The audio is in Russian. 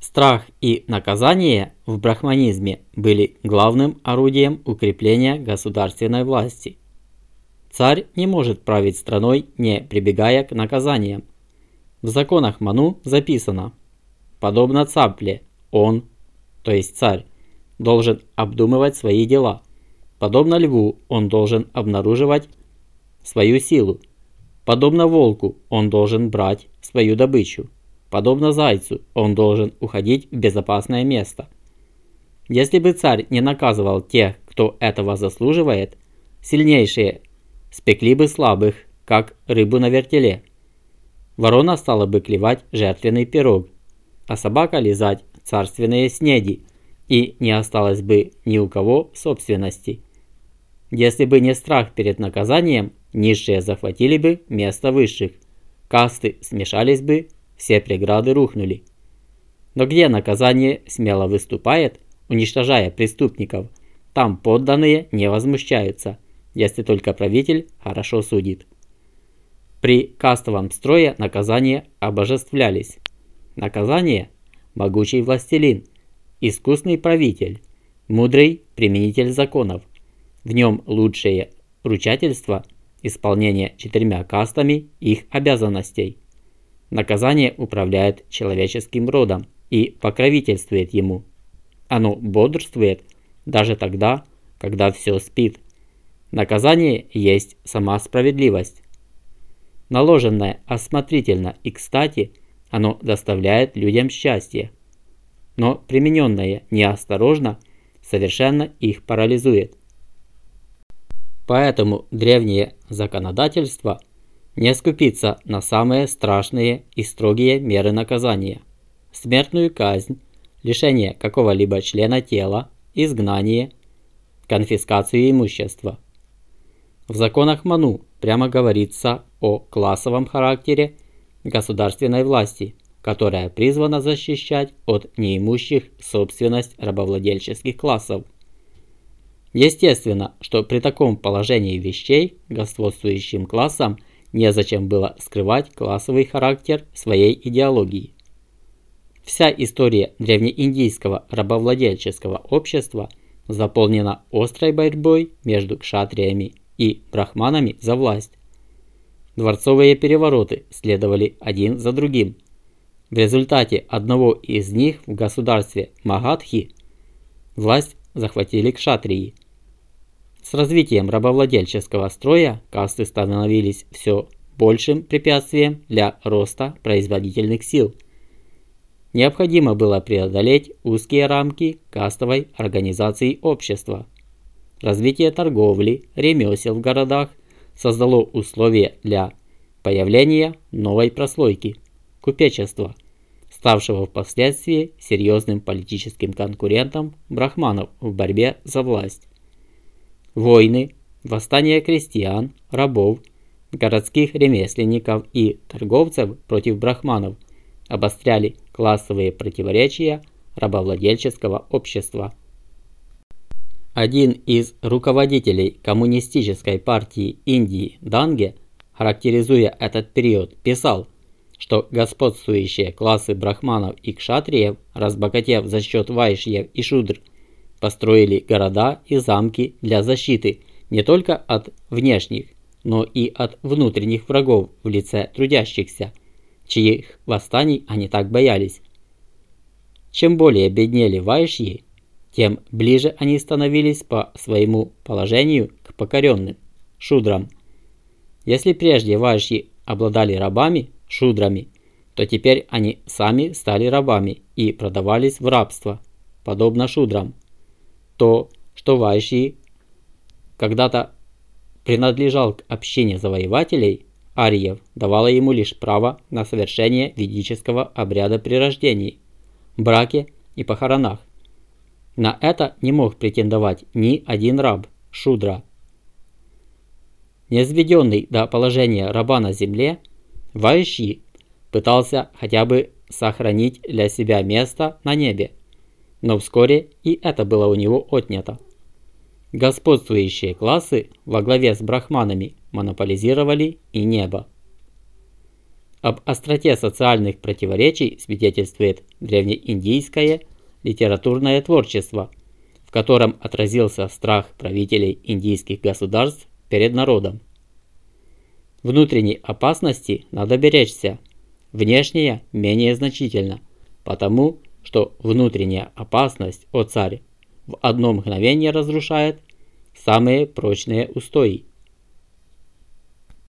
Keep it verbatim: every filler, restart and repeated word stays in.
Страх и наказание в брахманизме были главным орудием укрепления государственной власти. Царь не может править страной, не прибегая к наказаниям. В законах Ману записано: подобно цапле, он, то есть царь, должен обдумывать свои дела. Подобно льву, он должен обнаруживать свою силу. Подобно волку, он должен брать свою добычу. Подобно зайцу, он должен уходить в безопасное место. Если бы царь не наказывал тех, кто этого заслуживает, сильнейшие спекли бы слабых, как рыбу на вертеле. Ворона стала бы клевать жертвенный пирог, а собака лизать царственные снеди, и не осталось бы ни у кого собственности. Если бы не страх перед наказанием, низшие захватили бы место высших, касты смешались бы, все преграды рухнули. Но где наказание смело выступает, уничтожая преступников, там подданные не возмущаются, если только правитель хорошо судит. При кастовом строе наказания обожествлялись. Наказание – могучий властелин, искусный правитель, мудрый применитель законов. В нем лучшее ручательство, исполнение четырьмя кастами их обязанностей. Наказание управляет человеческим родом и покровительствует ему. Оно бодрствует даже тогда, когда все спит. Наказание есть сама справедливость. Наложенное осмотрительно и кстати, оно доставляет людям счастье. Но примененное неосторожно совершенно их парализует. Поэтому древнее законодательство не скупится на самые страшные и строгие меры наказания: смертную казнь, лишение какого-либо члена тела, изгнание, конфискацию имущества. В законах Ману прямо говорится о классовом характере государственной власти, которая призвана защищать от неимущих собственность рабовладельческих классов. Естественно, что при таком положении вещей господствующим классам незачем было скрывать классовый характер своей идеологии. Вся история древнеиндийского рабовладельческого общества заполнена острой борьбой между кшатриями и брахманами за власть. Дворцовые перевороты следовали один за другим. В результате одного из них в государстве Магадхи власть захватили кшатрии. С развитием рабовладельческого строя касты становились все большим препятствием для роста производительных сил. Необходимо было преодолеть узкие рамки кастовой организации общества. Развитие торговли, ремесел в городах создало условия для появления новой прослойки – купечества, ставшего впоследствии серьезным политическим конкурентом брахманов в борьбе за власть. Войны, восстания крестьян, рабов, городских ремесленников и торговцев против брахманов обостряли классовые противоречия рабовладельческого общества. Один из руководителей коммунистической партии Индии Данге, характеризуя этот период, писал, что господствующие классы брахманов и кшатриев, разбогатев за счет вайшьев и шудр, построили города и замки для защиты не только от внешних, но и от внутренних врагов в лице трудящихся, чьих восстаний они так боялись. Чем более беднели вайшьи, тем ближе они становились по своему положению к покоренным, шудрам. Если прежде вайшьи обладали рабами, шудрами, то теперь они сами стали рабами и продавались в рабство, подобно шудрам. То, что вайшьи когда-то принадлежал к общине завоевателей, ариев, давало ему лишь право на совершение ведического обряда при рождении, браке и похоронах. На это не мог претендовать ни один раб, шудра. Низведенный до положения раба на земле, вайшьи пытался хотя бы сохранить для себя место на небе, но вскоре и это было у него отнято. Господствующие классы во главе с брахманами монополизировали и небо. Об остроте социальных противоречий свидетельствует древнеиндийское литературное творчество, в котором отразился страх правителей индийских государств перед народом. Внутренней опасности надо беречься, внешняя менее значительна, потому что внутренняя опасность, о царь, в одно мгновение разрушает самые прочные устои.